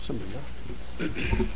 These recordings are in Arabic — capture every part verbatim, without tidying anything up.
بسم الله.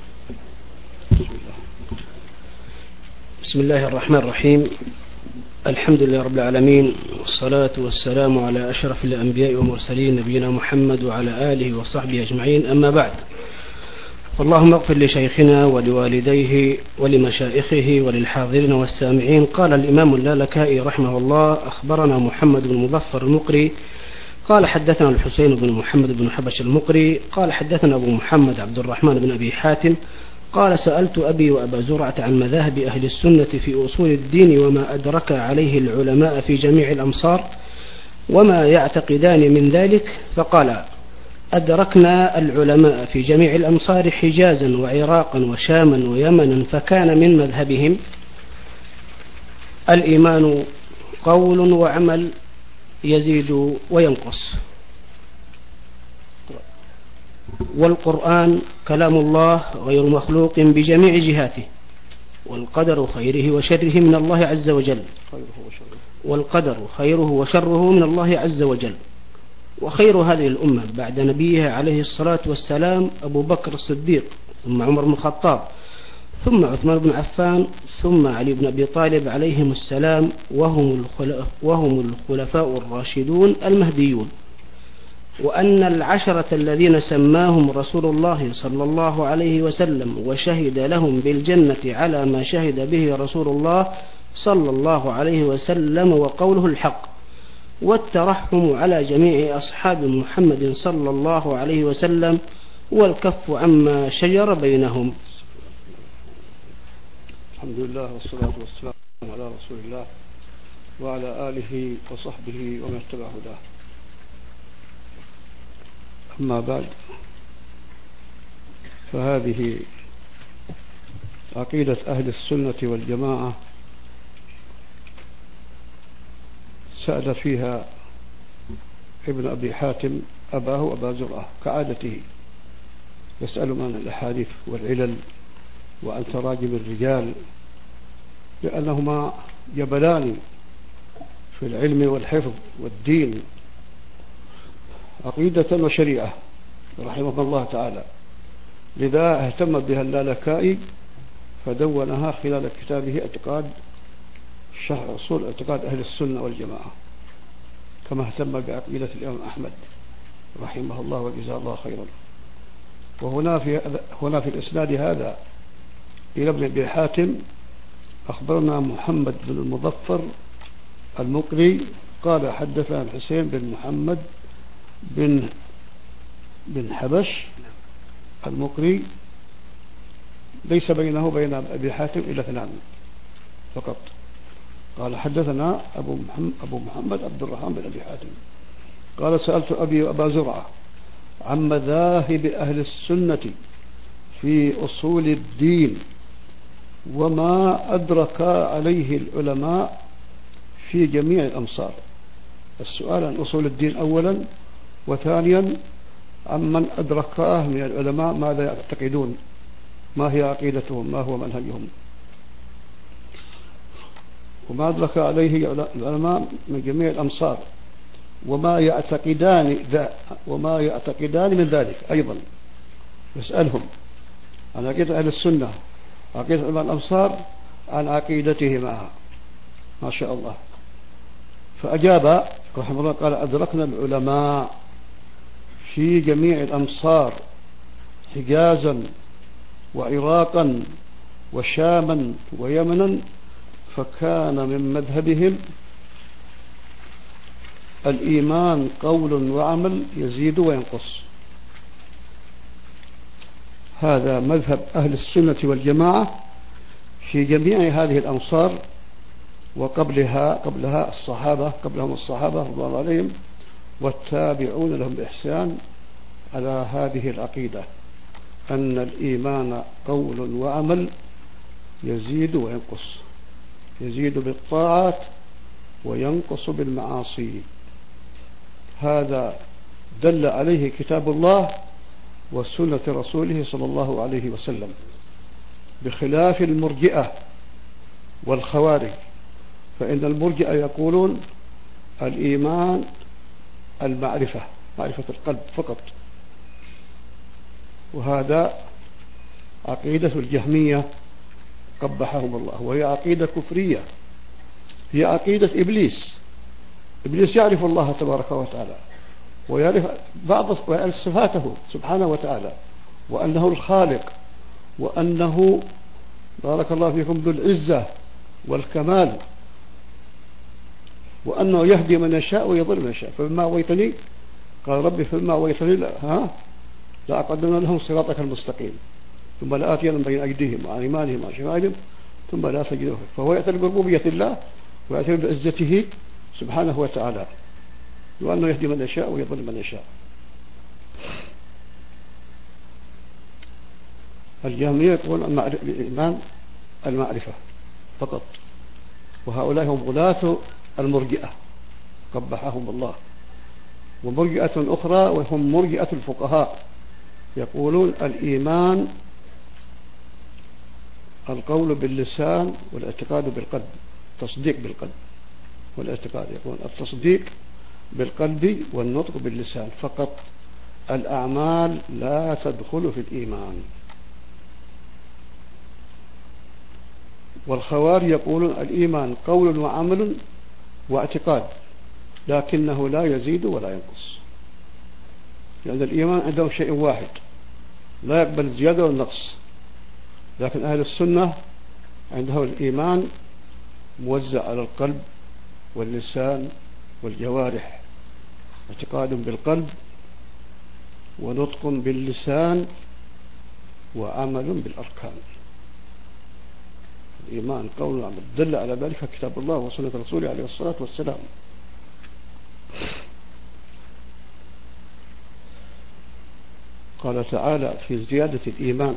بسم الله الرحمن الرحيم. الحمد لله رب العالمين، والصلاة والسلام على أشرف الأنبياء والمرسلين نبينا محمد وعلى آله وصحبه أجمعين، أما بعد. اللهم اغفر لشيخنا ولوالديه ولمشائخه وللحاضرين والسامعين. قال الإمام اللالكائي رحمه الله: أخبرنا محمد بن مظفر المقري قال حدثنا الحسين بن محمد بن حبش المقري قال حدثنا أبو محمد عبد الرحمن بن أبي حاتم قال: سألت أبي وأبا زرعة عن مذاهب أهل السنة في أصول الدين وما أدرك عليه العلماء في جميع الأمصار وما يعتقدان من ذلك، فقال: أدركنا العلماء في جميع الأمصار حجازا وعراقا وشاما ويمنا، فكان من مذهبهم الإيمان قول وعمل يزيد وينقص، والقرآن كلام الله غير مخلوق بجميع جهاته، والقدر خيره وشره من الله عز وجل والقدر خيره وشره من الله عز وجل وخير هذه الأمة بعد نبيها عليه الصلاة والسلام أبو بكر الصديق، ثم عمر بن الخطاب، ثم عثمان بن عفان، ثم علي بن أبي طالب عليهم السلام، وهم وهم الخلفاء الراشدون المهديون. وأن العشرة الذين سماهم رسول الله صلى الله عليه وسلم وشهد لهم بالجنة على ما شهد به رسول الله صلى الله عليه وسلم وقوله الحق، والترحم على جميع أصحاب محمد صلى الله عليه وسلم، والكف عما شجر بينهم. الحمد لله والصلاة والسلام على رسول الله وعلى آله وصحبه ومن اتبع هداه. أما بعد، فهذه عقيدة أهل السنة والجماعة سأل فيها ابن أبي حاتم أباه أبا زرعة كعادته، يسأل عن الأحاديث والعلل وعن تراجم الرجال، لأنهما جبلان في العلم والحفظ والدين، عقيدة وشريعة رحمه الله تعالى. لذا اهتم بها اللالكائي فدونها خلال كتابه اعتقاد شرح أصول اعتقاد أهل السنة والجماعة، كما اهتم بعقيدة الإمام أحمد رحمه الله وجزاه الله خيرا. وهنا في هنا في الإسناد هذا إلى ابن أبي حاتم: أخبرنا محمد بن المظفر المقري قال حدثنا الحسين بن محمد بن بن حبش المقري، ليس بينه وبين أبي حاتم إلا اثنان فقط. قال حدثنا أبو محمد, أبو محمد عبد الرحمن بن أبي حاتم قال: سألت أبي وأبا زرعة عن مذاهب أهل السنة في أصول الدين وما أدرك عليه العلماء في جميع الأمصار. السؤال عن أصول الدين أولا، وثانيا عمن أدركاه من العلماء ماذا يعتقدون، ما هي عقيدتهم، ما هو منهجهم. وما أدرك عليه العلماء من جميع الأمصار وما يعتقدان وما يعتقدان من ذلك أيضا، يسألهم عن عقيدة أهل السنة، عقيدة علماء الأمصار، عن عقيدته معها، ما شاء الله. فأجاب رحمه الله قال: أدركنا العلماء في جميع الأمصار حجازا وعراقا وشاما ويمنا، فكان من مذهبهم الإيمان قول وعمل يزيد وينقص. هذا مذهب أهل السنة والجماعة في جميع هذه الأمصار، وقبلها قبلها الصحابة قبلهم الصحابة رضي الله عليهم والتابعون لهم بإحسان على هذه العقيدة، أن الإيمان قول وعمل يزيد وينقص، يزيد بالطاعات وينقص بالمعاصي. هذا دل عليه كتاب الله وسنة رسوله صلى الله عليه وسلم، بخلاف المرجئة والخوارج، فإن المرجئة يقولون الإيمان المعرفة، معرفة القلب فقط، وهذا عقيدة الجهمية قبحهم الله، وهي عقيدة كفرية، هي عقيدة إبليس. إبليس يعرف الله تبارك وتعالى ويعرف بعض صفاته سبحانه وتعالى، وأنه الخالق، وأنه بارك الله فيكم ذو العزة والكمال، وأنه يهدي من يشاء ويضل من يشاء. فبما أغويتني قال ربي فبما أغويتني ها لأقعدن لهم صراطك المستقيم ثم لآتينهم بين أيديهم وعن أيمانهم وعن شمائلهم ثم لا تجد لهم. فهو يعترف بربوبية الله ويعترف بعزته سبحانه وتعالى، وأنه يهدي من يشاء ويضل من يشاء. الجهمية يقول الإيمان المعرفة فقط، وهؤلاء هم غلاة المرجئة قبحهم الله. ومرجئة أخرى وهم مرجئة الفقهاء يقولون الإيمان القول باللسان والاعتقاد بالقلب، تصديق بالقلب والاعتقاد. يقول التصديق بالقلب والنطق باللسان فقط، الأعمال لا تدخل في الإيمان. والخوارج يقولون الإيمان قول وعمل واعتقاد، لكنه لا يزيد ولا ينقص، لأن يعني الإيمان عندهم شيء واحد لا يقبل الزيادة والنقص. لكن أهل السنة عندهم الإيمان موزع على القلب واللسان والجوارح، اعتقاد بالقلب ونطق باللسان وعمل بالأركان. الإيمان قول وعمل، دل على ذلك كتاب الله وسنة رسوله عليه الصلاة والسلام. قال تعالى في زيادة الإيمان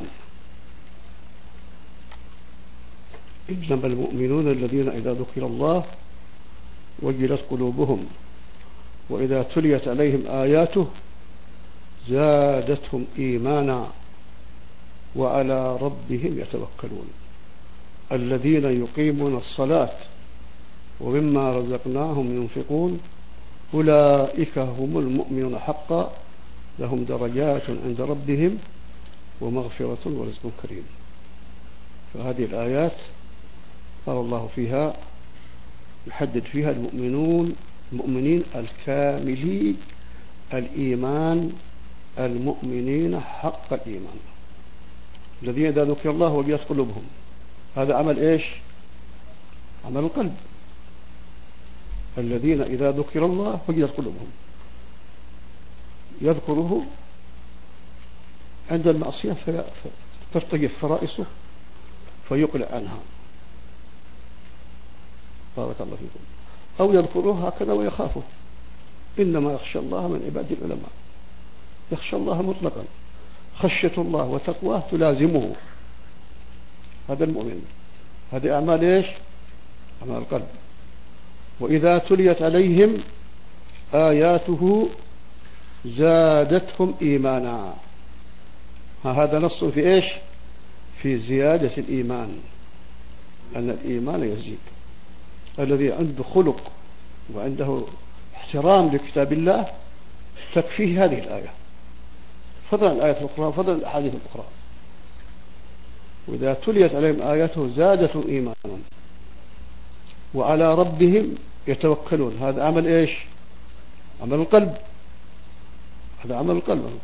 إنما المؤمنون الذين إذا ذكر الله وجلت قلوبهم وإذا تليت عليهم آياته زادتهم إيمانا وعلى ربهم يتوكلون الذين يقيمون الصلاة ومما رزقناهم ينفقون أولئك هم المؤمنون حقا لهم درجات عند ربهم ومغفرة ورزق كريم. فهذه الآيات قال الله فيها يحدد فيها المؤمنون المؤمنين الكاملي الإيمان، المؤمنين حق الإيمان الذين إذا ذكر الله وجلت قلوبهم. هذا عمل إيش؟ عمل القلب. الذين إذا ذكر الله وجلت قلوبهم، يذكره عند المعصية فترتجف فرائصه فيقلع عنها، بارك الله فيكم. أو يذكره هكذا ويخافه. إنما يخشى الله من عباد العلماء، يخشى الله مطلقا، خشية الله وتقواه تلازمه. هذا المؤمن. هذه أعمال إيش؟ أعمال القلب. وإذا تليت عليهم آياته زادتهم إيمانا. هذا نص في إيش؟ في زيادة الإيمان، أن الإيمان يزيد. الذي عنده خلق وعنده احترام لكتاب الله تكفيه هذه الآية، فضلا الآية الأخرى فضلا الأحاديث الأخرى. وإذا تليت عليهم آياته زادتهم إيمانا وعلى ربهم يتوكلون. هذا عمل إيش؟ عمل القلب. هذا عمل القلب.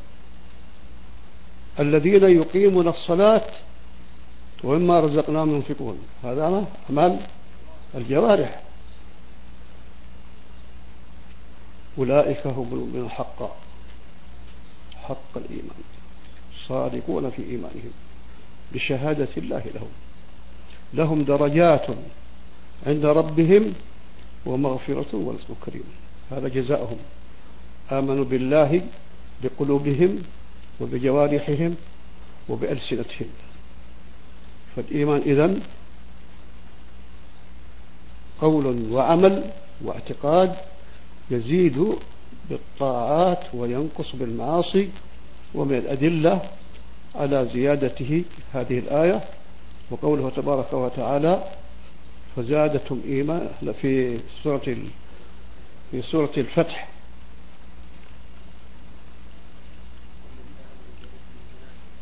الذين يقيمون الصلاة ومما رزقناهم ينفقون. هذا عمل الجوارح. أولئك هم المؤمنون حقا، حق الإيمان، صادقون في إيمانهم بشهادة الله لهم، لهم درجات عند ربهم ومغفرة ورزق كريم. هذا جزاؤهم. آمنوا بالله بقلوبهم وبجوارحهم وبألسنتهم. فالإيمان إذن قول وعمل واعتقاد، يزيد بالطاعات وينقص بالمعاصي. ومن الأدلة على زيادته هذه الآية وقوله تبارك وتعالى فزادتهم إيمان في سورة في سورة الفتح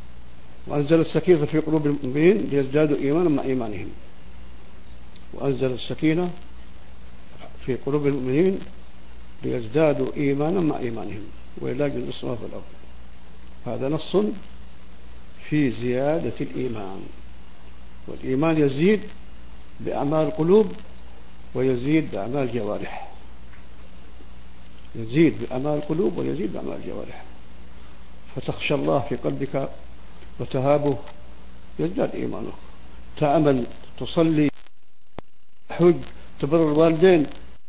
وأنزل السكينة في قلوب المؤمنين ليزدادوا إيمانا مع إيمانهم. وأنزل السكينة في قلوب المؤمنين ليزدادوا إيمانا مع إيمانهم ولله جل السماوات والأرض. هذا نص في زيادة الإيمان. والإيمان يزيد بأعمال القلوب ويزيد بأعمال الجوارح. يزيد بأعمال القلوب ويزيد بأعمال الجوارح. فتخشى الله في قلبك وتهابه يزداد إيمانك. تعمل، تصلي، حج، تبر الوالدين،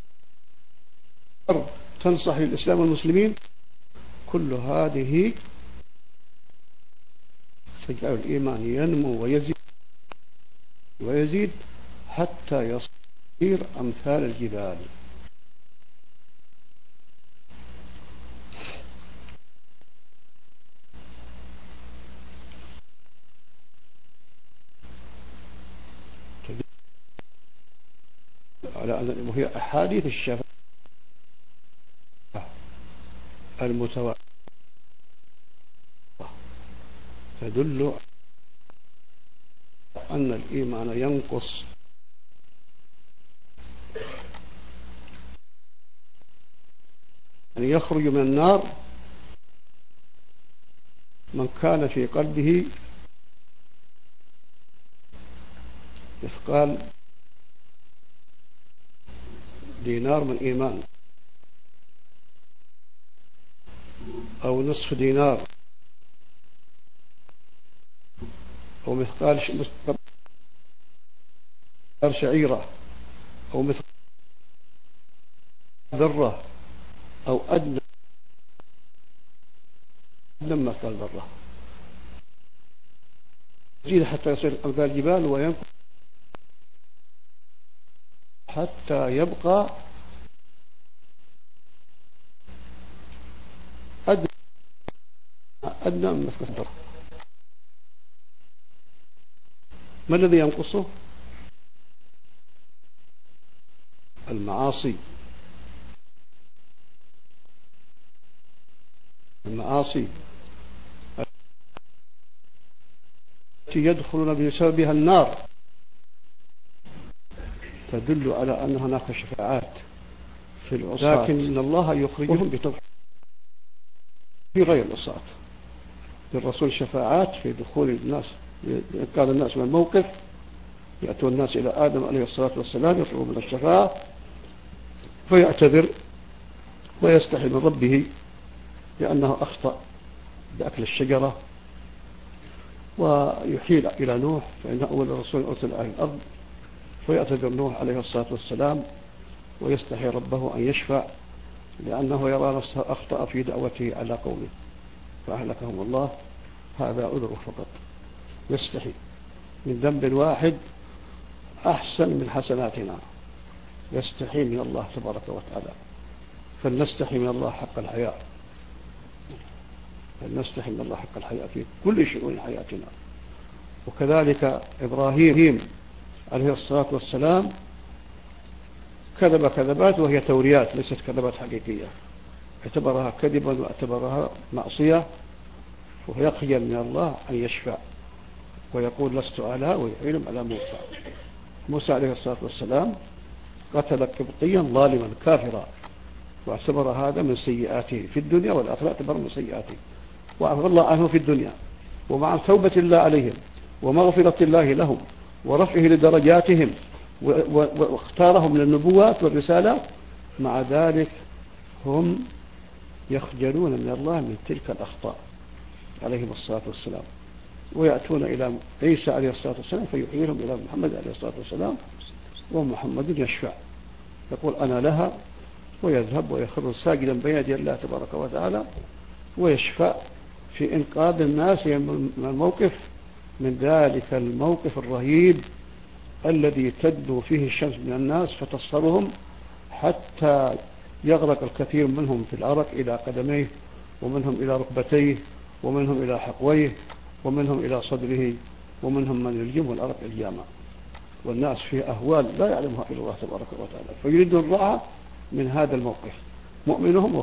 تنصح للإسلام والمسلمين، كل هذه تجعل الإيمان ينمو ويزيد ويزيد حتى يصير أمثال الجبال. على أن وهي أحاديث الشفاعة المتواترة تدل أن الإيمان ينقص أن يخرج من النار من كان في قلبه مثقال دينار من إيمان أو نصف دينار أو مثقال شعيرة أو مثقال ذرة أو أدنى من مثقال ذرة، يزيد حتى يصير أمثال الجبال وينقص حتى يبقى أدنى أدنى من مثقال ذرة. ما الذي ينقصه؟ المعاصي. المعاصي التي يدخلون بسببها النار تدل على أن هناك شفاعات في العصاة، لكن الله يخرجهم بتوحيد في غير العصاة. للرسول شفاعات في دخول الناس، كان الناس من الموقف يأتوا الناس إلى آدم عليه الصلاة والسلام يطلبون من الشفاعة فيعتذر ويستحي من ربه لأنه أخطأ بأكل الشجرة، ويحيل إلى نوح فإنه أول رسول أرسل أهل الأرض، فيعتذر نوح عليه الصلاة والسلام ويستحي ربه أن يشفع لأنه يرى نفسه أخطأ في دعوته على قومه فأهلكهم الله. هذا عذره فقط، يستحي من ذنب واحد أحسن من حسناتنا، يستحي من الله تبارك وتعالى. فلنستحي من الله حق الحياء، فلنستحي من الله حق الحياء في كل شؤون حياتنا. وكذلك إبراهيم عليه الصلاة والسلام كذب كذبات وهي توريات ليست كذبات حقيقية، اعتبرها كذبا واعتبرها معصية، ويخجل من الله أن يشفع ويقول لست على ويعين على موسى. موسى عليه الصلاة والسلام قتل قبطيا ظالما كافرا واعتبر هذا من سيئاته في الدنيا والآخرة، اعتبر من سيئاته وعفى الله عنه في الدنيا، ومع توبة الله عليهم ومغفرة الله لهم ورفعه لدرجاتهم واختارهم للنبوات والرسالات، مع ذلك هم يخجلون من الله من تلك الأخطاء عليهم الصلاة والسلام، ويأتون إلى عيسى عليه الصلاة والسلام فيحيلهم إلى محمد عليه الصلاة والسلام، ومحمد يشفع يقول أنا لها، ويذهب ويخر ساجدا بين يدي الله تبارك وتعالى ويشفع في إنقاذ الناس من الموقف، من ذلك الموقف الرهيب الذي تدنو فيه الشمس من الناس فتصهرهم حتى يغرق الكثير منهم في العرق إلى قدميه، ومنهم إلى ركبتيه، ومنهم إلى حقويه، ومنهم إلى صدره، ومنهم من يلجمه العرق الجامع، والناس في أهوال لا يعلمها إلا الله تبارك وتعالى، فيريدون الراحة من هذا الموقف مؤمنهم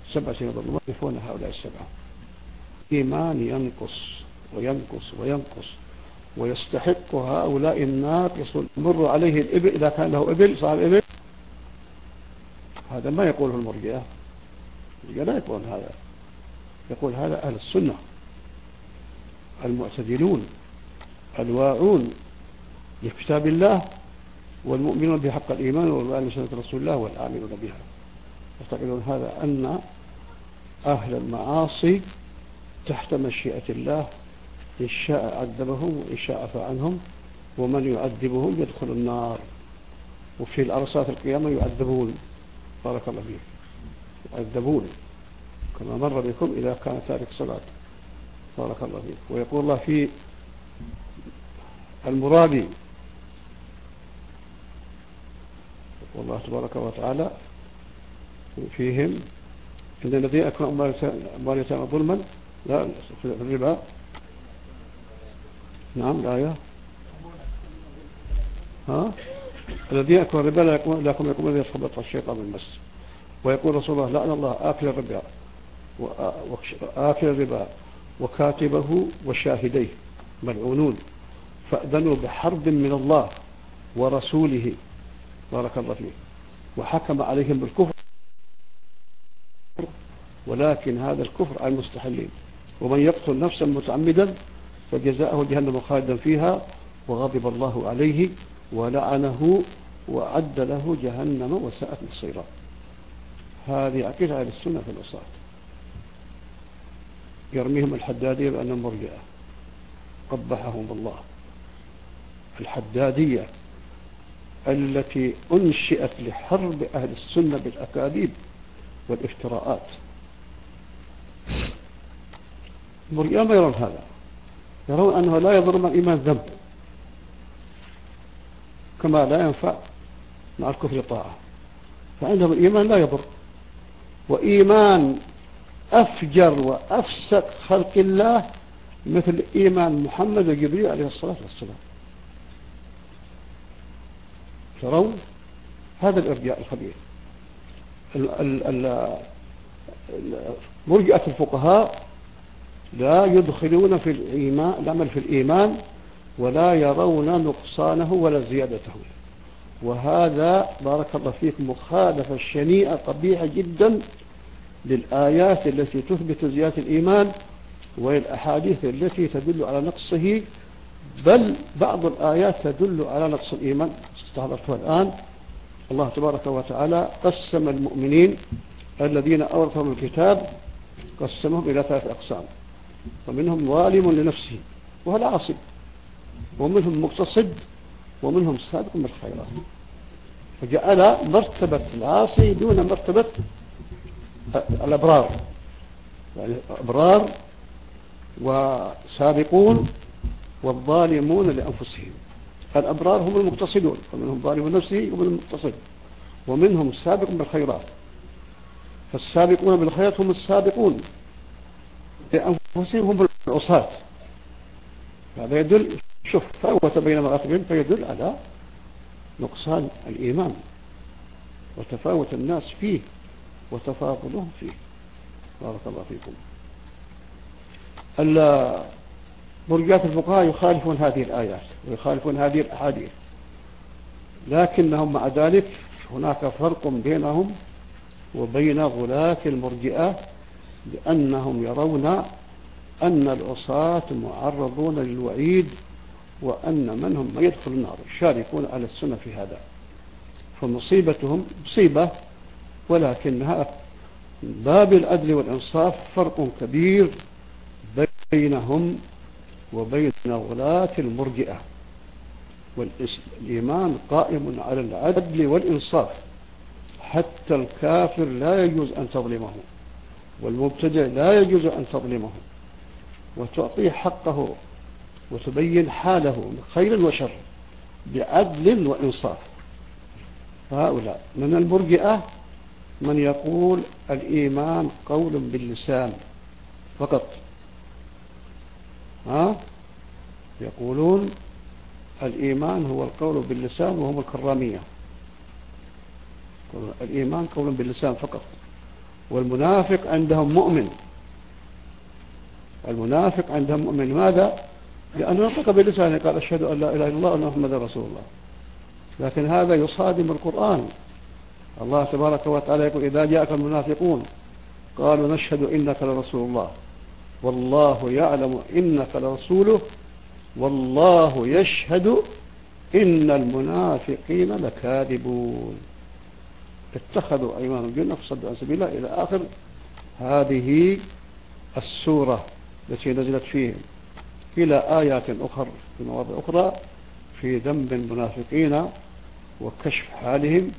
سبع سنين ظلمات يفون هؤلاء السبعة. إيمان ينقص وينقص وينقص، ويستحق هؤلاء الناقص مر عليه الإبل، إذا كان له إبل صار إبل. هذا ما يقوله المرجئة، لا يقول هذا، يقول هذا أهل السنة المعتدلون الواعون لكتاب الله والمؤمنون بحق الإيمان والمؤمنون بسنة رسول الله والآمنون بها. يعتقدون هذا أن أهل المعاصي تحت مشيئة الله، إن شاء عذبهم وإن شاء عفى عنهم، ومن يعذبهم يدخل النار، وفي الأرصات القيامة يعذبون. بارك الله فيك، يعذبون كما مر بكم إذا كان تارك صلاة. بارك الله فيك. ويقول الله في المرابي، يقول الله تبارك وتعالى فيهم إن الذين أكلوا أموال اليتامى ظلما لا في الربا. نعم الآية ها الذين أكلوا الربا لا يقومون لا يقومون الذي يتخبطه الشيطان من المس. ويقول رسول الله لعن الله آكل الربا وآكل الربا وكاتبه وشاهديه ملعونون، فأذنوا بحرب من الله ورسوله. بارك الله فيه. وحكم عليهم بالكفر، ولكن هذا الكفر على المستحلين. ومن يقتل نفسا متعمدا فجزاؤه جهنم خالدا فيها وغضب الله عليه ولعنه وأعد له جهنم وساءت مصيرا. هذه عقيدة أهل السنة في الأصل. يرميهم الحدادية بأنهم مرجئة، قبحهم الله. الحدادية التي أنشئت لحرب أهل السنة بالأكاذيب والافتراءات. المرجئة ما يرون هذا، يرون أنه لا يضر مع الإيمان ذنب، كما لا ينفع مع الكفر طاعة. فعندهم الإيمان لا يضر، وإيمان أفجر وأفسق خلق الله مثل إيمان محمد وجبريل عليه الصلاة والسلام. ترون هذا الإرجاء الخبيث. مرجئة الفقهاء لا يدخلون في الإيمان العمل في الإيمان ولا يرون نقصانه ولا زيادته. وهذا بارك الله فيك مخالفة شنيعة قبيحة جدا للآيات التي تثبت زيادة الإيمان والأحاديث التي تدل على نقصه، بل بعض الآيات تدل على نقص الإيمان استحضرتها الآن. الله تبارك وتعالى قسم المؤمنين الذين أورثهم الكتاب قسمهم إلى ثلاث أقسام، ومنهم ظالم لنفسه وهو العاصي، ومنهم مقتصد، ومنهم سابق بالخيرات. فجعل مرتبة العاصي دون مرتبة الأبرار، يعني أبرار وسابقون والظالمون لأنفسهم. الأبرار هم المقتصدون، ومنهم ظالم نفسه ومنهم مقتصد، ومنهم سابق بالخيرات. فالسابقون بالخيرات هم السابقون لأنفسهم هم العصاة. هذا يدل، شوف فوت بين مراتبهم، فيدل على نقصان الإيمان وتفاوت الناس فيه وتفاضلهم فيه. بارك الله فيكم. مرجئة الفقهاء يخالفون هذه الآيات ويخالفون هذه الأحاديث، لكنهم مع ذلك هناك فرق بينهم وبين غلاة المرجئة، لأنهم يرون أن العصاة معرضون للوعيد، وأن منهم من يدخل النار، يشاركون على السنة في هذا. فمصيبتهم مصيبة، ولكنها باب العدل والإنصاف فرق كبير بينهم وبين غلاة المرجئة. والإيمان قائم على العدل والإنصاف، حتى الكافر لا يجوز أن تظلمه، والمبتدع لا يجوز أن تظلمه، وتعطيه حقه وتبين حاله من خير وشر بعدل وإنصاف. هؤلاء من المرجئة من يقول الإيمان قول باللسان فقط، ها يقولون الإيمان هو القول باللسان، وهم الكرامية. الإيمان قول باللسان فقط، والمنافق عندهم مؤمن. المنافق عندهم مؤمن. ماذا؟ لأنه نطق بلسانه قال أشهد أن لا إله إلا الله وأن محمدا رسول الله، لكن هذا يصادم القرآن. الله تبارك وتعالى يقول إذا جاءك المنافقون قالوا نشهد إنك لرسول الله والله يعلم إنك لرسوله والله يشهد إن المنافقين لكاذبون اتخذوا أيمانهم جنة فصدوا عن سبيل الله إلى آخر هذه السورة التي نزلت فيهم، إلى آيات أخرى في مواضع أخرى في ذنب المنافقين وكشف حالهم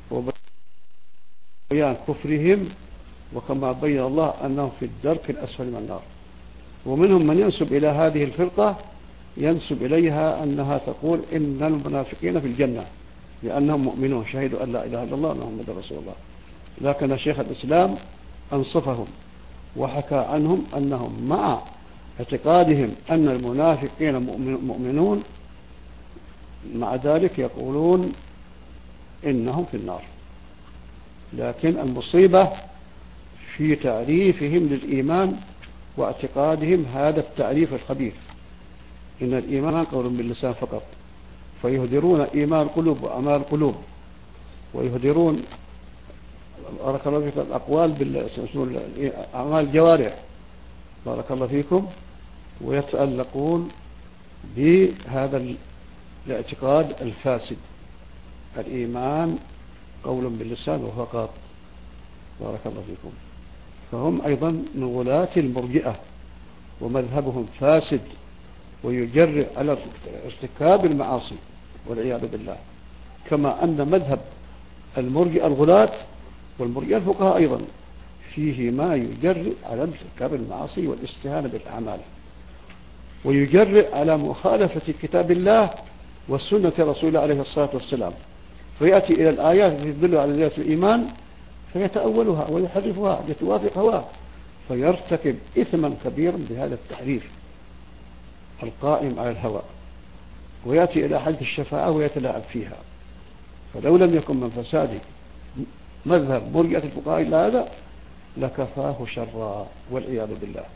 وبيان كفرهم، وكما بين الله أنهم في الدرك الأسفل من النار. ومنهم من ينسب إلى هذه الفرقة ينسب إليها أنها تقول إن المنافقين في الجنة لأنهم مؤمنون شهدوا أن لا إله إلا الله محمد رسول الله، لكن شيخ الإسلام أنصفهم وحكى عنهم أنهم مع اعتقادهم أن المنافقين مؤمنون مع ذلك يقولون إنهم في النار. لكن المصيبة في تعريفهم للإيمان واعتقادهم هذا التعريف الخبيث، إن الإيمان قول باللسان فقط، فيهدرون إيمان القلوب وأعمال القلوب، ويهدرون بارك الله فيكم الأقوال بالأعمال الجوارح بارك الله فيكم، ويتألقون بهذا الاعتقاد الفاسد. الإيمان قول باللسان وفقط بارك الله فيكم. فهم أيضا من غلاة المرجئة ومذهبهم فاسد ويجرئ على ارتكاب المعاصي والعياذ بالله، كما أن مذهب المرجئة الغلاة والمرجئة الفقهاء أيضا فيه ما يجرئ على ارتكاب المعاصي والاستهانة بالأعمال، ويجرئ على مخالفة كتاب الله والسنة رسول الله عليه الصلاة والسلام، فيأتي إلى الآيات التي تدل على زيادة الإيمان فيتأولها ويحرفها لتوافق هواه، فيرتكب إثما كبيرا بهذا التحريف القائم على الهوى، ويأتي إلى حد الشفاعة ويتلاعب فيها. فلو لم يكن من فساد مذهب مرجئة الفقهاء إلا هذا لكفاه شرا والعياذ بالله.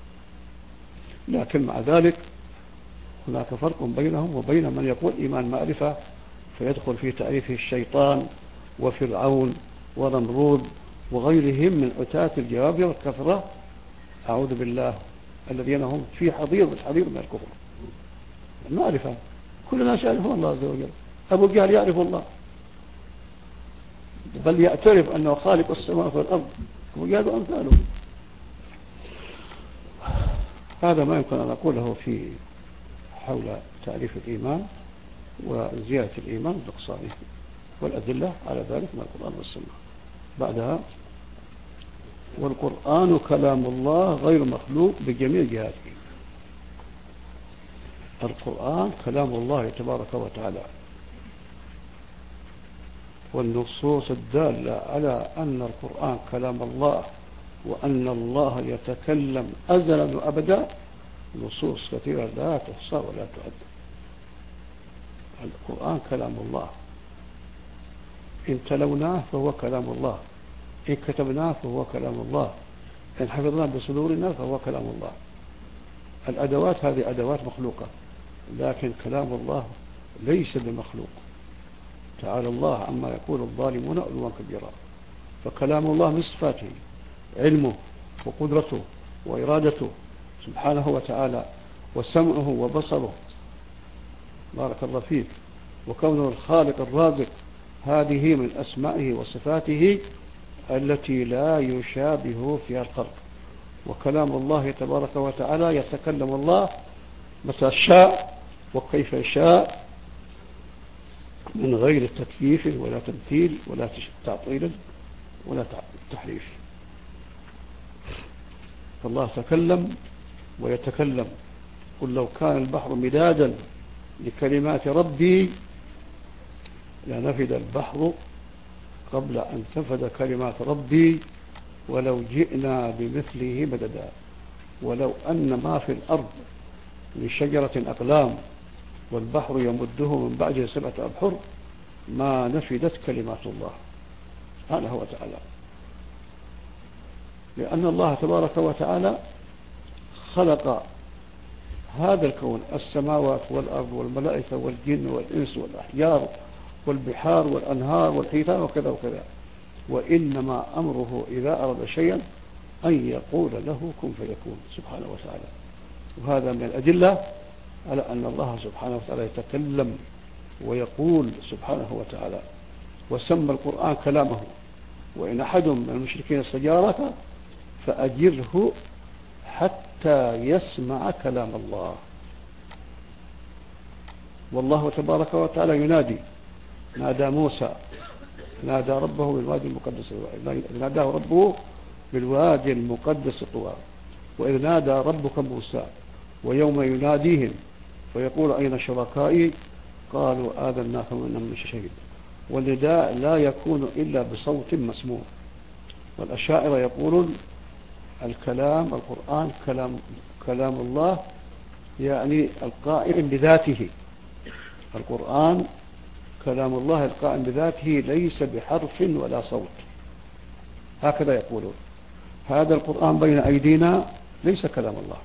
لكن مع ذلك هناك فرق بينهم وبين من يقول إيمان معرفة فيدخل في تعريفه الشيطان وفرعون ونمرود وغيرهم من عتاة الجواب والكفرة أعوذ بالله الذين هم في حضيض الحضيض من الكفر. المعرفة كل الناس يعرفون الله عز وجل، أبو جهل يعرف الله بل يعترف أنه خالق السماوات والأرض، أبو جهل وأمثاله. هذا ما يمكن أن أقوله في حول تعريف الإيمان وزيادة الإيمان بأقسامه، والأدلة على ذلك من القرآن والسنة. بعدها والقرآن كلام الله غير مخلوق بجميع جهاته. القرآن كلام الله تبارك وتعالى، والنصوص الدالة على أن القرآن كلام الله وأن الله يتكلم أزلا وأبدا نصوص كثيرة لا تحصى ولا تعد. القرآن كلام الله، إن تلوناه فهو كلام الله، إن كتبناه فهو كلام الله، إن حفظناه بصدورنا فهو كلام الله. الأدوات هذه أدوات مخلوقة، لكن كلام الله ليس بمخلوق. تعالى الله عما يقول الظالمون علوا كبيرا. فكلام الله من صفاته علمه وقدرته وإرادته سبحانه وتعالى، وسمعه وبصره بارك الله فيك، وكونه الخالق الرازق، هذه من أسمائه وصفاته التي لا يشابه فيها الخلق. وكلام الله تبارك وتعالى يتكلم الله متى شاء وكيف شاء من غير تكييف ولا تمثيل ولا تعطيل ولا تحريف. فالله تكلم ويتكلم. قل لو كان البحر مدادا لكلمات ربي لنفد البحر قبل أن تنفد كلمات ربي ولو جئنا بمثله مددا ولو أن ما في الأرض من شجرة أقلام والبحر يمده من بعده سبعة أبحر ما نفدت كلمات الله. هذا هو تعالى. لأن الله تبارك وتعالى خلق هذا الكون، السماوات والأرض والملائكة والجن والإنس والأحجار والبحار والأنهار والحيتان وكذا وكذا، وإنما أمره إذا أراد شيئا أن يقول له كن فيكون سبحانه وتعالى. وهذا من الأدلة على أن الله سبحانه وتعالى يتكلم ويقول سبحانه وتعالى، وسمى القرآن كلامه. وإن أحد من المشركين استجارك فأجره حتى يسمع كلام الله. والله تبارك وتعالى ينادي، نادى موسى، نادى ربه بالوادي المقدس، ناداه ربه بالوادي المقدس طوى. وإذ نادى ربك موسى ويوم يناديهم ويقول أين شركائي قالوا آذناك من شهيد. والنداء لا يكون إلا بصوت مسموع. والأشاعرة يقولون الكلام القرآن كلام كلام الله، يعني القائم بذاته. القرآن كلام الله القائم بذاته ليس بحرف ولا صوت، هكذا يقولون. هذا القرآن بين أيدينا ليس كلام الله،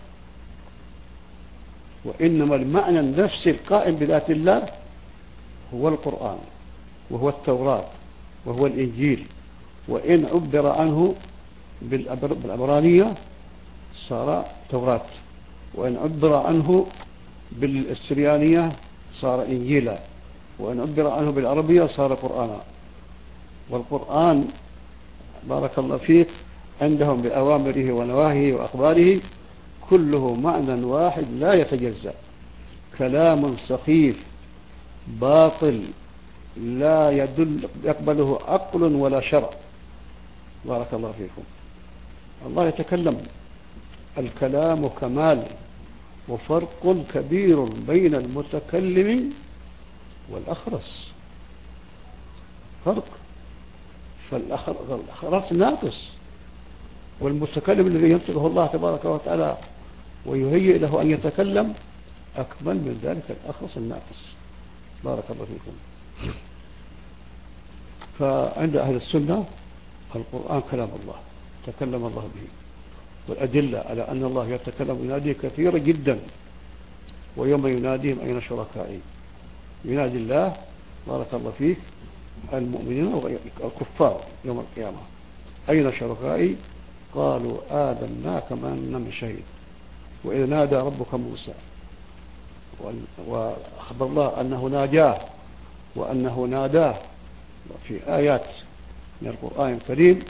وإنما المعنى النفسي القائم بذات الله هو القرآن، وهو التوراة، وهو الإنجيل. وإن عبر عنه بالعبرانية صار توراة، وإن عبر عنه بالسريانية صار إنجيلا، وإن عبر عنه بالعربية صار قرآنا. والقرآن بارك الله فيك عندهم بأوامره ونواهيه وأخباره كله معنى واحد لا يتجزأ، كلام سخيف باطل لا يدل يقبله عقل ولا شرع. بارك الله فيكم. الله يتكلم، الكلام كمال، وفرق كبير بين المتكلم والأخرس، فرق. فالأخرس ناقص، والمتكلم الذي ينطقه الله تبارك وتعالى ويهيئ له أن يتكلم أكمل من ذلك الأخرس الناقص. بارك الله فيكم. فعند أهل السنة القرآن كلام الله تكلم الله به، والأدلة على أن الله يتكلم ويناديه كثيرة جدا. ويوم يناديهم أين شركائي، ينادي الله بارك الله فيك المؤمنين والكفار يوم القيامة أين شركائي قالوا آذناك من شهيد. وإذ نادى ربك موسى، وأخبر الله أنه ناجاه وأنه ناداه في آيات من القرآن الكريم.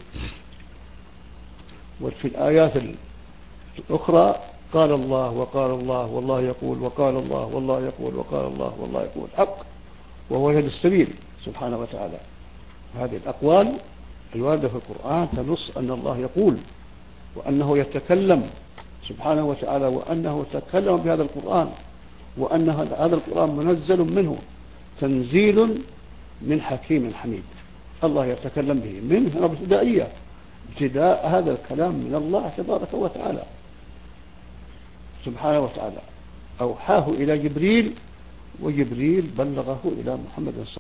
وفي الآيات الأخرى قال الله وقال الله والله يقول وقال الله والله يقول وقال الله والله يقول حق، وهو يهدي السبيل سبحانه وتعالى. هذه الأقوال الواردة في القرآن تنص أن الله يقول، وأنه يتكلم سبحانه وتعالى، وأنه تكلم بهذا القرآن، وأن هذا القرآن منزل منه تنزيل من حكيم حميد. الله يتكلم به منه ابتدائية، ابتداء هذا الكلام من الله تبارك وتعالى سبحانه وتعالى، أوحاه إلى جبريل، وجبريل بلغه إلى محمد صلى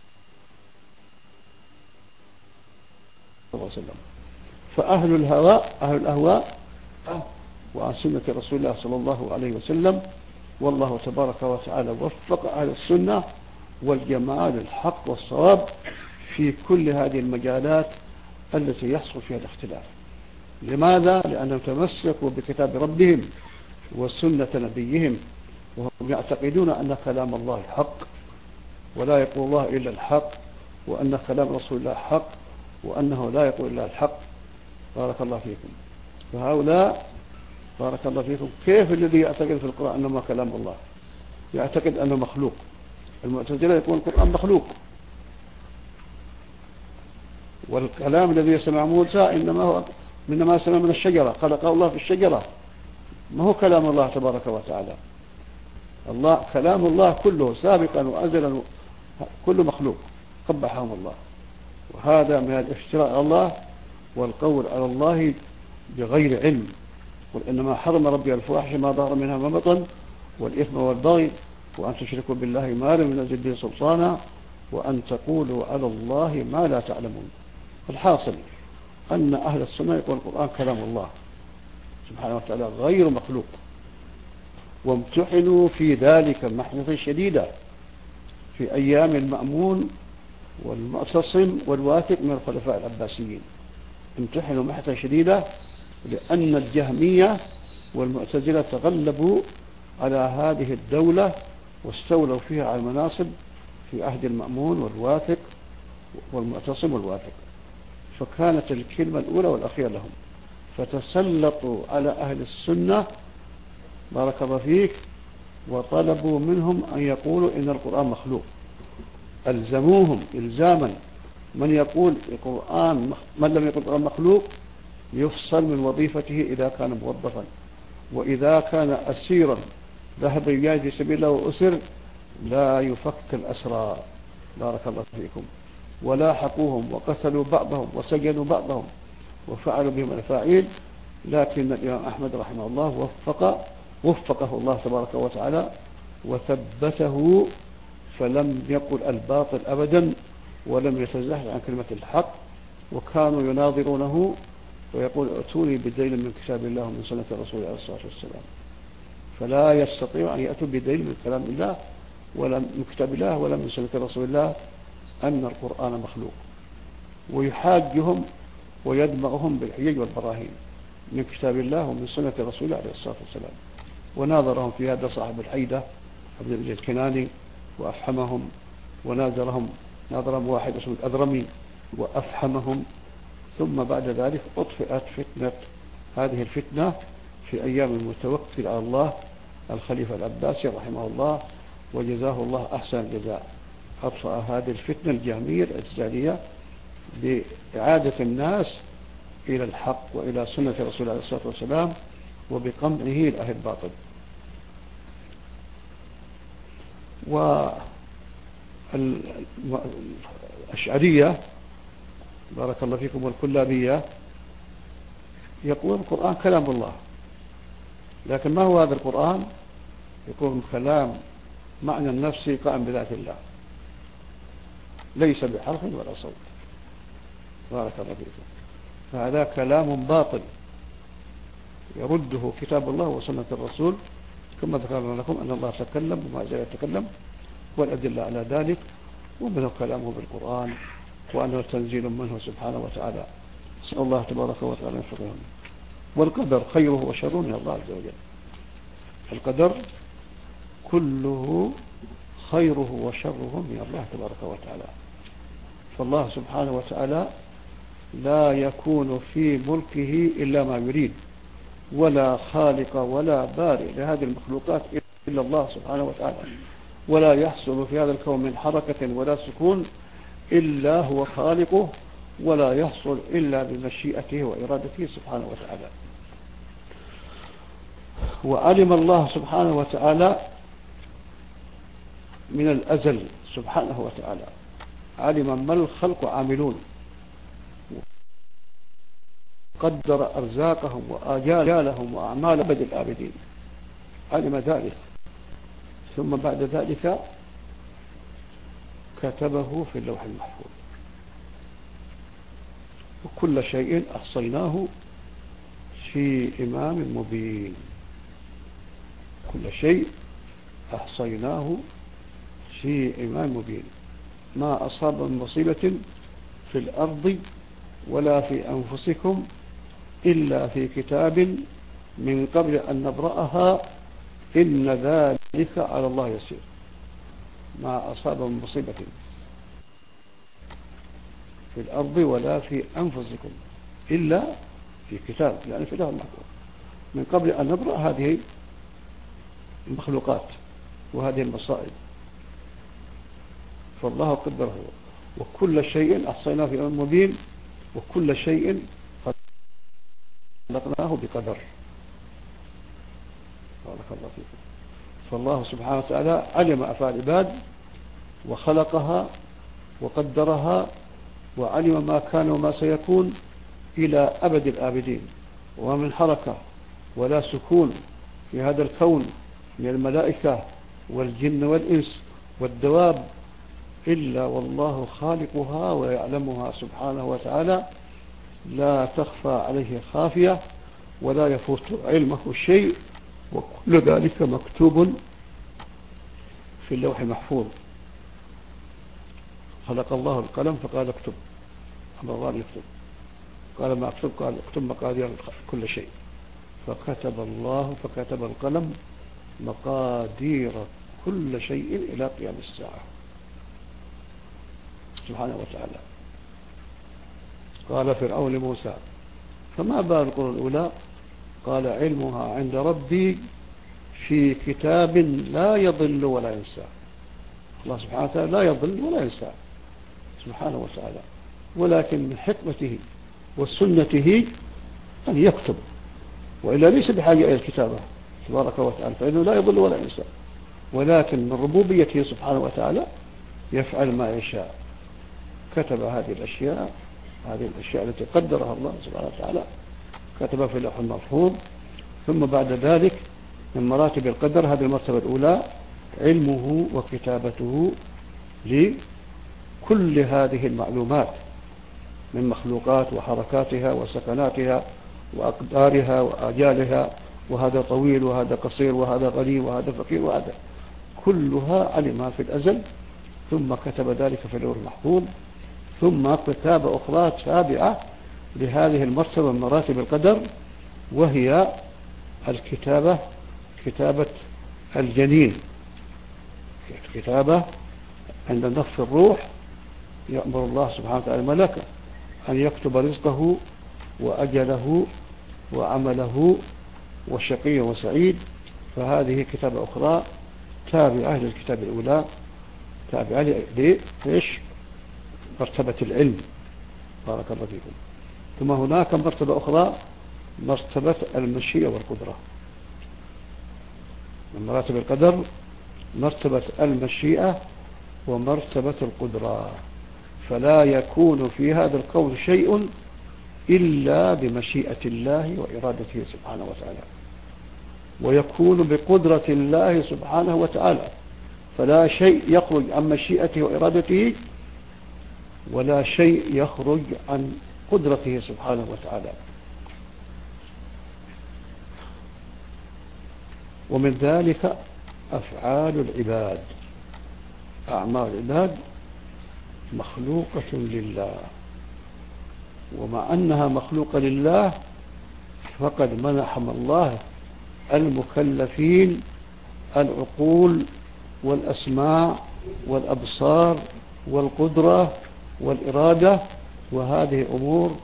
الله عليه وسلم. فأهل الهواء أهل الأهواء وعن سنة رسول الله صلى الله عليه وسلم. والله تبارك وتعالى وفق أهل السنة والجماعة للحق والصواب في كل هذه المجالات التي يحصل فيها الاختلاف. لماذا؟ لأنهم تمسكوا بكتاب ربهم وسنة نبيهم، وهم يعتقدون أن كلام الله حق، ولا يقول الله إلا الحق، وأن كلام رسول الله حق، وأنه لا يقول إلا الحق. بارك الله فيكم. فهؤلاء بارك الله فيكم كيف الذي يعتقد في القرآن أنه كلام الله يعتقد أنه مخلوق؟ المعتزلة يقول القرآن مخلوق، والكلام الذي يسمع موسى إنما هو إنما سمع من الشجرة، خلق الله في الشجرة، ما هو كلام الله تبارك وتعالى. الله كلام الله كله سابقا وأزلا كله مخلوق، قبحهم الله. وهذا من الافتراء على الله والقول على الله بغير علم. قل إنما حرم ربي الفواحش ما ظهر منها ما بطن والإثم والبغي وأن تشركوا بالله ما لم ينزل به سلطانا وأن تقولوا على الله ما لا تعلمون. الحاصل أن أهل السنة يقول القرآن كلام الله سبحانه وتعالى غير مخلوق، وامتحنوا في ذلك محنة شديدة في أيام المأمون والمعتصم والواثق من الخلفاء العباسيين. امتحنوا محنة شديدة لأن الجهمية والمعتزلة تغلبوا على هذه الدولة واستولوا فيها على المناصب في عهد المأمون والواثق والمعتصم والواثق، فكانت الكلمة الأولى والأخيرة لهم، فتسلطوا على أهل السنة بارك الله فيك وطلبوا منهم أن يقولوا إن القرآن مخلوق. ألزموهم إلزاما من يقول القرآن من لم يقل القرآن مخلوق يفصل من وظيفته إذا كان موظفا، وإذا كان أسيرا ذهب يجاهد في سبيل الله وأسر لا يفك الأسرى بارك الله فيكم، ولاحقوهم وقتلوا بعضهم وسجنوا بعضهم وفعلوا بهم الفاعل. لكن الإمام أحمد رحمه الله وفق وفقه الله تبارك وتعالى وثبته، فلم يقل الباطل أبدا ولم يتزحزح عن كلمة الحق، وكانوا يناظرونه ويقول ائتوني بدليل من كتاب الله ومن سنة رسوله عليه الصلاة والسلام، فلا يستطيع أن يأتوا بدليل من كلام الله ولا من كتاب الله ولا من سنة رسول الله أن القرآن مخلوق، ويحاجهم ويدمغهم بالحجج والبراهين من كتاب الله ومن سنة رسول الله عليه الصلاة والسلام. وناظرهم في هذا صاحب الحيدة عبد العزيز الكناني وأفحمهم، وناظرهم ناظرهم واحد اسمه الأذرمي وأفحمهم. ثم بعد ذلك أطفئت فتنة هذه الفتنة في أيام المتوكل على الله الخليفة العباسي رحمه الله وجزاه الله أحسن الجزاء، أطفأ هذه الفتنة الجهمية الاعتزالية بإعادة الناس إلى الحق وإلى سنة رسول الله عليه الصلاة والسلام وبقمعه لأهل الباطل. والأشعرية بارك الله فيكم والكلابية يقول القرآن كلام الله، لكن ما هو هذا القرآن؟ يقول كلام معنى النفسي قائم بذات الله ليس بحرف ولا صوت بارك الله فيكم، فهذا كلام باطل يرده كتاب الله وسنة الرسول كما ذكرنا لكم أن الله تكلم وما زال يتكلم والأدلة على ذلك، ومنه كلامه بالقرآن وأنه تنزيل منه سبحانه وتعالى. نسأل الله تبارك وتعالى يفقهنا. والقدر خيره وشره من الله عز وجل، القدر كله خيره وشره من الله تبارك وتعالى، فالله سبحانه وتعالى لا يكون في ملكه إلا ما يريد، ولا خالق ولا بارئ لهذه المخلوقات إلا الله سبحانه وتعالى، ولا يحصل في هذا الكون من حركة ولا سكون إلا هو خالقه، ولا يحصل إلا بمشيئته وإرادته سبحانه وتعالى. وعلم الله سبحانه وتعالى من الأزل سبحانه وتعالى، علم ما الخلق عاملون، قدر أرزاقهم وآجالهم وأعمال أبد الآبدين، علم ذلك، ثم بعد ذلك كتبه في اللوح المحفوظ، وكل شيء أحصيناه في إمام مبين، كل شيء أحصيناه في إمام مبين، ما أصاب من مصيبة في الأرض ولا في أنفسكم إلا في كتاب من قبل أن نبرأها إن ذلك على الله يسير. ما أصاب من مصيبة في الأرض ولا في أنفسكم إلا في كتاب، يعني في اللوح المحفوظ من قبل أن نبرأ هذه المخلوقات وهذه المصائب، فالله قدره، وكل شيء أحصيناه في إمام مبين، وكل شيء خلقناه بقدر. بارك الله فيكم. فالله سبحانه وتعالى علم أفعال العباد وخلقها وقدرها، وعلم ما كان وما سيكون إلى أبد الآبدين، ومن حركة ولا سكون في هذا الكون من الملائكة والجن والإنس والدواب إلا والله خالقها ويعلمها سبحانه وتعالى لا تخفى عليه خافية ولا يفوت علمه شيء، وكل ذلك مكتوب في اللوح المحفوظ. خلق الله القلم فقال اكتب، أمر الله يكتب، قال ما اكتب، قال اكتب مقادير كل شيء، فكتب الله فكتب القلم مقادير كل شيء إلى قيام الساعة سبحانه وتعالى. قال فرعون لموسى فما بال القرون الأولى؟ قال علمها عند ربي في كتاب لا يضل ولا ينسى. الله سبحانه وتعالى لا يضل ولا ينسى سبحانه وتعالى، ولكن من حكمته وسنته أن يكتب، وإلا ليس بحاجة إلى الكتابة تبارك وتعالى، فإنه لا يضل ولا ينسى، ولكن من ربوبيته سبحانه وتعالى يفعل ما يشاء. كتب هذه الأشياء هذه الأشياء التي قدرها الله سبحانه وتعالى كتبها في اللوح المحفوظ. ثم بعد ذلك من مراتب القدر هذه المرتبة الأولى علمه وكتابته لكل هذه المعلومات من مخلوقات وحركاتها وسكناتها وأقدارها وآجالها، وهذا طويل وهذا قصير وهذا غني وهذا فقير وهذا كلها علمها في الأزل، ثم كتب ذلك في اللوح المحفوظ. ثم كتابة أخرى تابعة لهذه المرتبة من مراتب القدر، وهي الكتابة كتابة الجنين، كتابة عند نفخ الروح يأمر الله سبحانه وتعالى الملائكة أن يكتب رزقه وأجله وعمله وشقي وسعيد. فهذه كتابة أخرى تابعة للكتاب الأولى، تابعة لإيش؟ مرتبة العلم بارك الله فيكم. ثم هناك مرتبة أخرى مرتبة المشيئة والقدرة. من مراتب القدر مرتبة المشيئة ومرتبة القدرة، فلا يكون في هذا الكون شيء إلا بمشيئة الله وإرادته سبحانه وتعالى، ويكون بقدرة الله سبحانه وتعالى، فلا شيء يخرج عن مشيئته وإرادته ولا شيء يخرج عن قدرته سبحانه وتعالى. ومن ذلك أفعال العباد، أعمال العباد مخلوقة لله، ومع أنها مخلوقة لله فقد منحم الله المكلفين العقول والأسماع والأبصار والقدرة والإرادة، وهذه أمور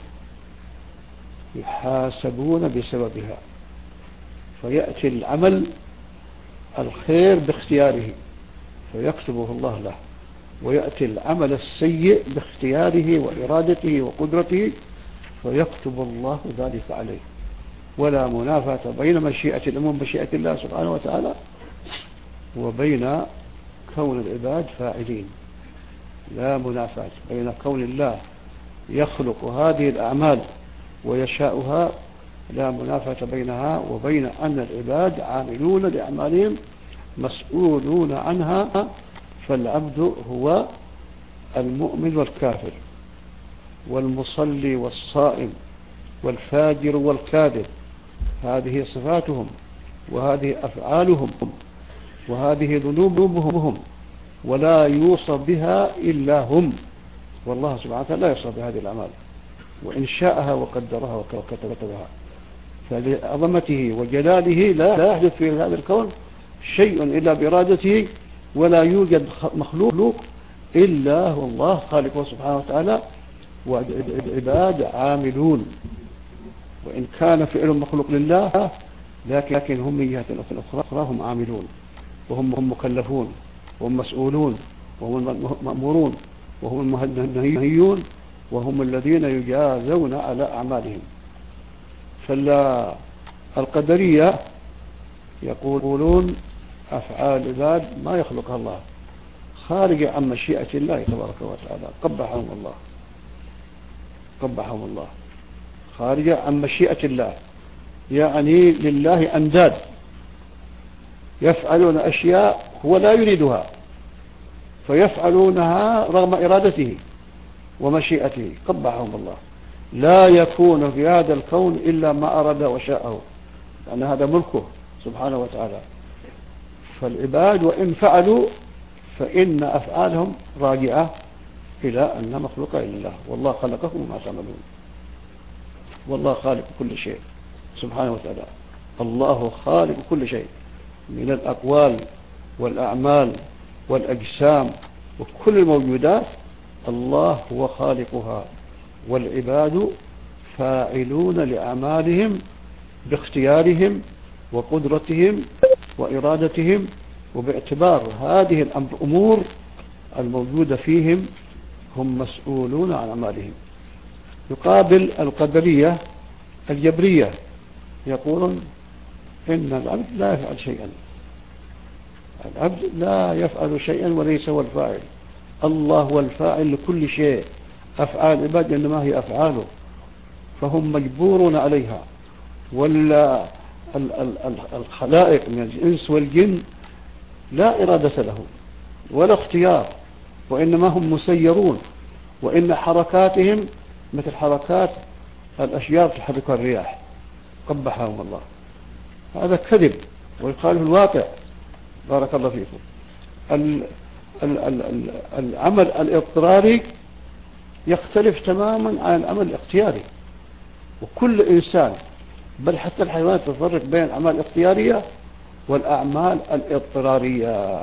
يحاسبون بسببها. فيأتي العمل الخير باختياره فيكتبه الله له، ويأتي العمل السيء باختياره وإرادته وقدرته فيكتب الله ذلك عليه. ولا منافاة بين مشيئة الأمم مشيئة الله سبحانه وتعالى وبين كون العباد فاعلين، لا منافاة بين كون الله يخلق هذه الأعمال ويشاؤها، لا منافاة بينها وبين أن العباد عاملون لأعمالهم مسؤولون عنها. فالعبد هو المؤمن والكافر والمصلي والصائم والفاجر والكاذب، هذه صفاتهم وهذه أفعالهم وهذه ذنوبهم، ولا يوصف بها إلا هم، والله سبحانه وتعالى لا يوصف بهذه الأعمال، وإن شاءها وقدرها وكتبها. فلعظمته وجلاله لا يحدث في هذا الكون شيء إلا بإرادته، ولا يوجد مخلوق إلا هو الله خالقه سبحانه وتعالى، والعباد عاملون. وإن كان فعل مخلوق لله لكن هم من جهة أخرى هم عاملون، وهم مكلفون وهم مسؤولون وهم مأمورون وهم المنهيون وهم الذين يجازون على أعمالهم. فالقدرية يقولون أفعال العباد ما يخلقها الله، خارجة عن مشيئة الله تبارك وتعالى، قبحهم الله قبحهم الله خارجة عن مشيئة الله، يعني لله أنداد يفعلون أشياء هو لا يريدها فيفعلونها رغم إرادته ومشيئته، قبحهم الله. لا يكون في هذا الكون إلا ما أراد وشاءه، لأن هذا ملكه سبحانه وتعالى. فالعباد وإن فعلوا فإن أفعالهم راجعة إلى أن مخلوقة إلا الله، والله خلقكم وما تعملون، والله خالق كل شيء سبحانه وتعالى. الله خالق كل شيء من الأقوال والأعمال والأجسام وكل الموجودات، الله هو خالقها، والعباد فاعلون لأعمالهم باختيارهم وقدرتهم وإرادتهم، وباعتبار هذه الأمور الموجودة فيهم هم مسؤولون عن أعمالهم. يقابل القدرية الجبرية يقولون إن العبد لا يفعل شيئا، العبد لا يفعل شيئا وليس هو الفاعل، الله هو الفاعل لكل شيء. أفعال العباد إنما هي أفعاله، فهم مجبورون عليها. ولا الخلائق من الإنس والجن لا إرادة لهم ولا اختيار، وإنما هم مسيرون، وإن حركاتهم مثل حركات الأشجار تحركها الرياح قبحهم الله. هذا كذب ويقاله الواقع. بارك الله فيكم. ال ال ال ال العمل الاضطراري يختلف تماما عن العمل الاختياري، وكل إنسان بل حتى الحيوانات تفرق بين الأعمال الاختيارية والأعمال الاضطرارية.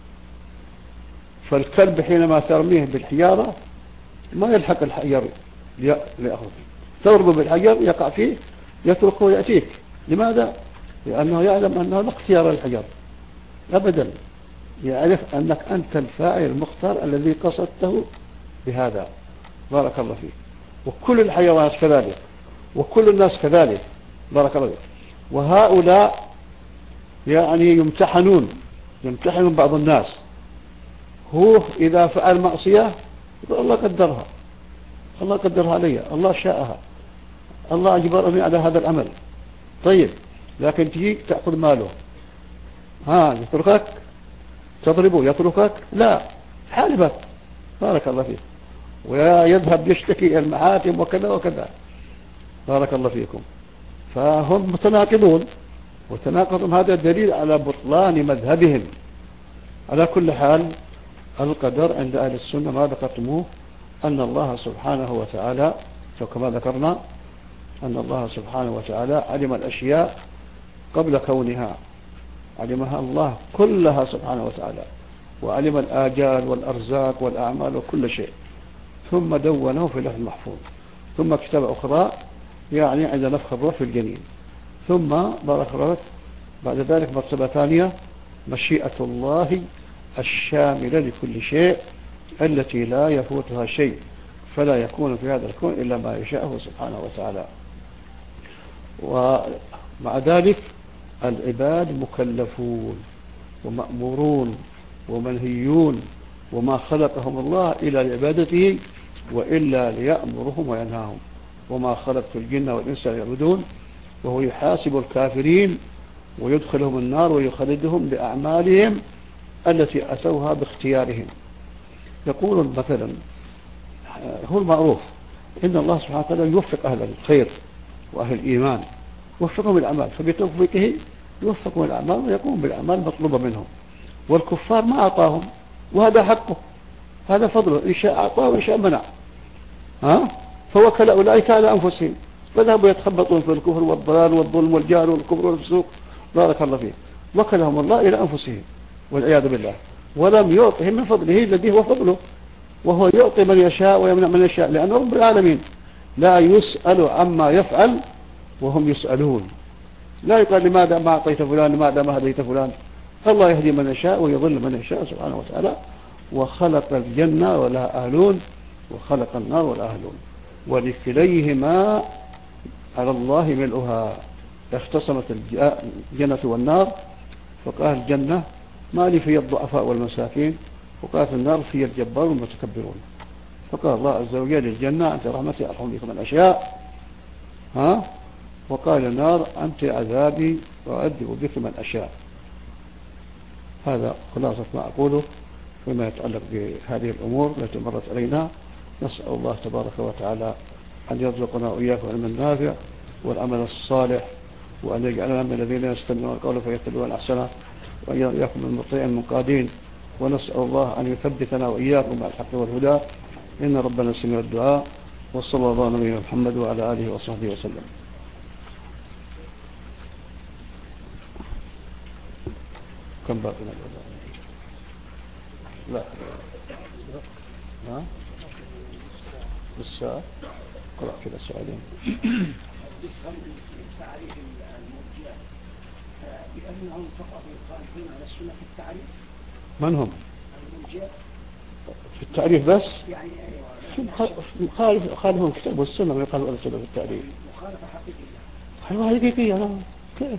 فالكلب حينما ترميه بالحجارة ما يلحق الحجر ليأخذ، تضربه بالحجر يقع فيه يتركه ويأتيك. لماذا؟ لأنه يعلم أنه لا اختيار للحجر أبدا، يعرف أنك أنت الفاعل المختار الذي قصدته بهذا. بارك الله فيك. وكل الحيوانات كذلك، وكل الناس كذلك. بارك الله فيك. وهؤلاء يعني يمتحنون يمتحنون بعض الناس. هو إذا فعل معصية يقول الله قدرها، الله قدرها علي، الله شاءها، الله أجبرني على هذا العمل. طيب، لكن تجيك تأخذ ماله، ها يتركك؟ تضربه يتركك؟ لا، حالبك. بارك الله فيك. ويذهب يشتكي إلى المحاكم وكذا وكذا. بارك الله فيكم. فهم متناقضون، وتناقضهم هذا دليل على بطلان مذهبهم. على كل حال، القدر عند أهل السنة ما ذكرتموه أن الله سبحانه وتعالى كما ذكرنا أن الله سبحانه وتعالى علم الأشياء قبل كونها، علمها الله كلها سبحانه وتعالى، وعلم الآجال والأرزاق والأعمال وكل شيء، ثم دونه في اللوح المحفوظ، ثم كتاب أخرى يعني عند نفخ الروح في الجنين، ثم بارك الله بعد ذلك مرتبة ثانية مشيئة الله الشاملة لكل شيء التي لا يفوتها شيء، فلا يكون في هذا الكون إلا ما يشاءه سبحانه وتعالى. ومع ذلك العباد مكلفون ومأمورون ومنهيون، وما خلقهم الله إلا لعبادته وإلا ليأمرهم وينهاهم. وما خلقت الجن والإنس ليعبدون، وهو يحاسب الكافرين ويدخلهم النار ويخلدهم بأعمالهم التي أتوها باختيارهم. يقول مثلا هو المعروف إن الله سبحانه وتعالى يوفق أهل الخير وأهل الإيمان، يوفقهم الأعمال، فبتوفيقه يوفقهم الأعمال ويقوم بالأعمال المطلوبة منهم. والكفار ما أعطاهم، وهذا حقه، هذا فضله، إن شاء أعطاه وإن شاء منع. ها؟ فوكل أولئك على أنفسهم فذهبوا يتخبطون في الكفر والضلال والظلم والجهل والكبر والفسوق. بارك الله فيه. وكلهم الله إلى أنفسهم والعياذ بالله، ولم يعطهم من فضله الذي هو فضله، وهو يعطي من يشاء ويمنع من يشاء، لأن رب العالمين لا يسأل عما يفعل وهم يسألون. لا يقال لماذا ما أعطيت فلان، لماذا ما هديت فلان. الله يهدي من يشاء ويضل من يشاء سبحانه وتعالى. وخلق الجنة ولها أهلون، وخلق النار ولها أهلون، ولكليهما على الله ملؤها. اختصمت الجنة والنار، فقال الجنة ما لي في الضعفاء والمساكين، وقالت النار في الجبار والمتكبرون. فقال الله عز وجل للجنة أنت رحمتي أرحم بك من أشياء، ها؟ وقال النار أنت عذابي وأعذب بك من أشاء. هذا خلاصة ما أقوله فيما يتعلق بهذه الأمور التي مرت علينا. نسأل الله تبارك وتعالى أن يرزقنا وإياكم علما نافع والعمل الصالح، وأن يجعلنا من الذين يستمعون القول فيتبعون أحسنه، وأن يأكم من المطيعين المنقادين. ونسأل الله أن يثبتنا وإياكم على الحق والهدى، إن ربنا سميع الدعاء. وصلى الله على نبينا محمد وعلى آله وصحبه وسلم. كم باقي من الأذان؟ لا ها بالساعة قرأ كذا سؤالين. تعريف المرجئة بأنهم فقط يخالفون على السنة في التعريف. من هم؟ المرجئة في التعريف بس؟ يعني مخالف خالفهم الكتاب والسنة ما يقال ولا سنة في التعريف. مخالفة حقيقية. أيوة حقيقية. لا كيف؟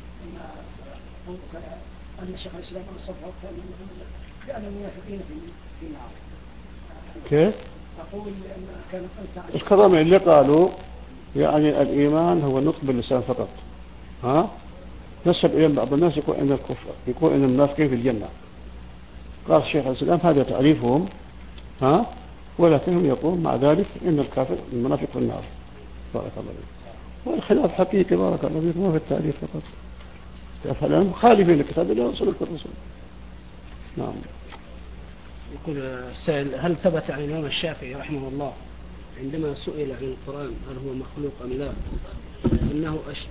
أن شيخ الإسلام صفحة بأن المنافقين في النار. كيف؟ أقول أن كان الكلام اللي قالوا يعني الإيمان هو النطق باللسان فقط. ها؟ نسب إلى بعض الناس يقول أن الكفر يقول أن المنافقين في الجنة. قال الشيخ الإسلام هذا تعريفهم، ها؟ ولكنهم يقول مع ذلك إن الكافر المنافق في النار. بارك الله فيك. والخلاف حقيقي بارك الله فيك ما في التعريف فقط. فلان مخالفين لكتاب الله وسنة الرسول. نعم. يقول السائل: هل ثبت عن الإمام الشافعي رحمه الله عندما سئل عن القرآن هل هو مخلوق أم لا أنه أش...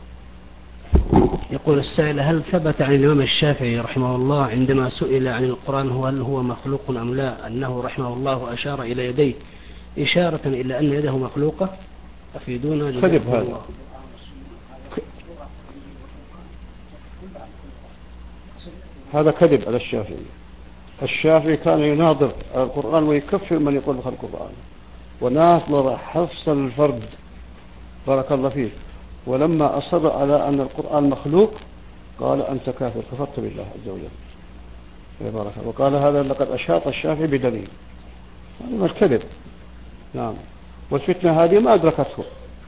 يقول السائل: هل ثبت عن الإمام الشافعي رحمه الله عندما سئل عن القرآن هل هو مخلوق أم لا أنه رحمه الله أشار إلى يديه إشارة إلى أن يده مخلوقة؟ أفيدونا. كذب هذا. هذا كذب على الشافعي. الشافعي كان يناظر على القرآن ويكفر من يقول بخلق القرآن، وناظر حفص الفرد بارك الله فيه، ولما أصر على أن القرآن مخلوق قال أنت كافر كفرت بالله عز وجل. بارك الله. وقال هذا لقد أشاط الشافعي بدليل. هذا الكذب. نعم. والفتنة هذه ما أدركته.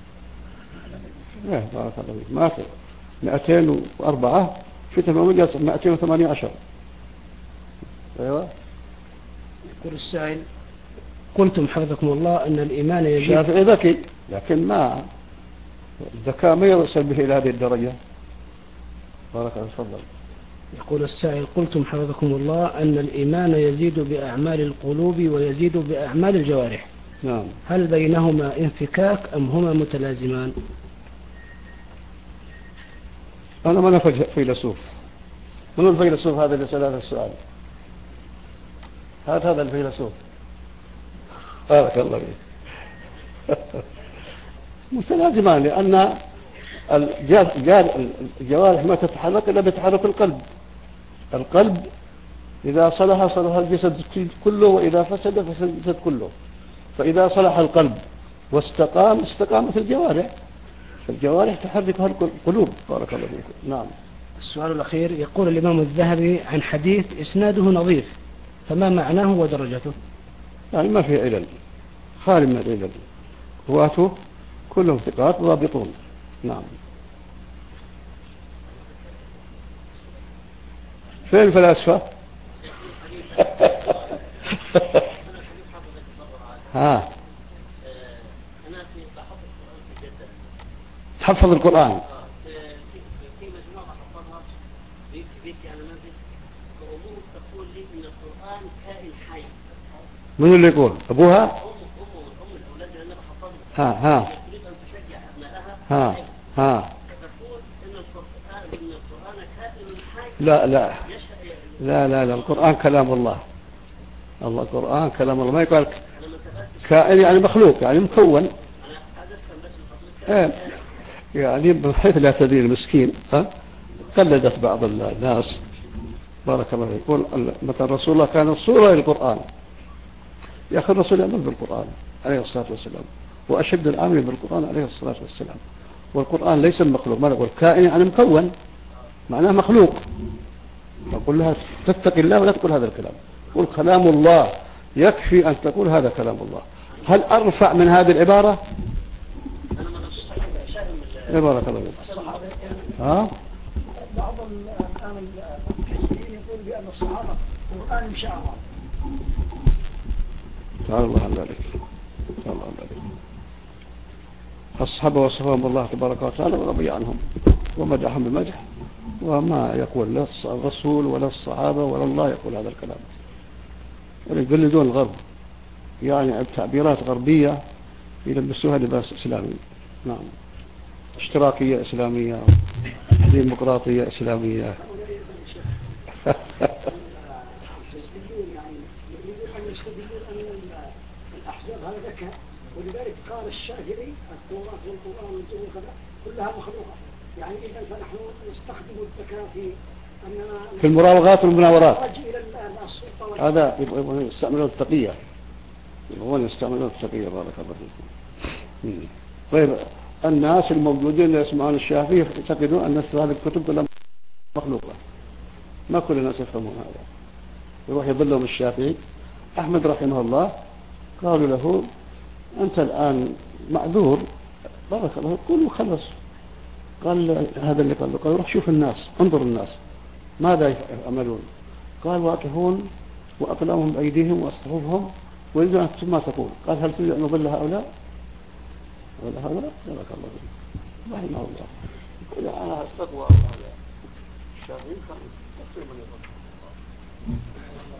إيه بارك الله فيه. ما مئتين وأربعة فتنة موجودة مئتين وثمانية عشر. أيوة. يقول السائل: قلتم حفظكم الله أن الإيمان يجب. الشافعي ذكي لكن ما الذكاء ما يوصل به إلى هذه الدرجة. بارك الله. تفضل. يقول السائل: قلتم حفظكم الله أن الإيمان يزيد بأعمال القلوب ويزيد بأعمال الجوارح. نعم. هل بينهما انفكاك أم هما متلازمان؟ أنا ما نفج فيلسوف. من الفيلسوف هذا اللي سأل هذا السؤال؟ هذا هذا الفيلسوف. بارك الله فيك. متلازمان لأن الجوارح ما تتحرك إلا بتحرك القلب. القلب إذا صلح صلح الجسد كله، وإذا فسد فسد الجسد كله. فإذا صلح القلب واستقام استقامت الجوارح. فالجوارح تحركها القلوب. بارك الله فيك. نعم. السؤال الأخير: يقول الإمام الذهبي عن حديث إسناده نظيف، فما معناه ودرجته؟ يعني ما في علل، خالي من العلل، رواته كلهم ثقات ضابطون. نعم. فين الفلاسفة؟ ها تحفظ القرآن. في مجموعة حفظها في بيتي أنا منزل، وأمور تقول لي إن القرآن كائن حي. من اللي يقول؟ أبوها؟ أم أم أم الأولاد اللي أنا بحفظها. ها ها. تريد أن تشجع أبنائها. ها ها. تقول إن القرآن إن القرآن كائن حي. لا لا لا لا لا القرآن كلام الله. الله القرآن كلام الله. ما يقال كائن يعني مخلوق يعني مكون. أنا هذا بس ايه يعني بحيث لا تدري المسكين. ها قلدت بعض الناس. بارك الله فيك. يقول مثلا رسول الله كان صورة للقرآن. يا أخي الرسول يعمل بالقرآن عليه الصلاة والسلام، وأشد العامل بالقرآن عليه الصلاة والسلام. والقرآن ليس مخلوق. ما نقول كائن يعني مكون معناه مخلوق. نقول لها تتقي الله ولا تقول هذا الكلام. قل كلام الله. يكفي أن تقول هذا كلام الله. هل أرفع من هذه العبارة؟ بارك الله فيك. ها بعض الآن الحزبيين يقول بأن الصحابة قرآن مشاعر. تعالى الله عن ذلك. تعالى الله عن ذلك. الصحابة وصفهم الله تبارك وتعالى ورضي عنهم ومدحهم بمدح، وما يقول لا الرسول ولا الصحابة ولا الله يقول هذا الكلام، ويقلدون الغرب، يعني تعبيرات غربية يلبسوها لباس إسلامي. نعم، اشتراكية إسلامية، ديمقراطية إسلامية. الأحزاب هذا ذكاء، ولذلك قال الشافعي التوراة والقرآن والإنجيل وكذا كلها مخلوقة، يعني إذا فنحن نستخدم الذكاء في أننا في المراوغات والمناورات. إلى السلطة، هذا يبغون يستعملون التقية، يبغون يستعملون التقية. بارك الله فيكم. طيب، الناس الموجودين اللي يسمعون الشافعي يعتقدون أن هذه الكتب كلها مخلوقة، ما كل الناس يفهمون هذا، يروح يضلهم الشافعي. أحمد رحمه الله قالوا له أنت الآن معذور، بارك الله قل وخلص. قال هذا اللي قال له، قال روح شوف الناس، انظر الناس ماذا يعملون. قال واقفون وأقلامهم بأيديهم وأصحابهم ويريدون أن تكتب ما تقول. قال هل تريد أن نضل هؤلاء ولا هؤلاء؟ بارك الله فيك رحمه الله. إذا أنا التقوى هذا الشافعي كان تقريبا يقول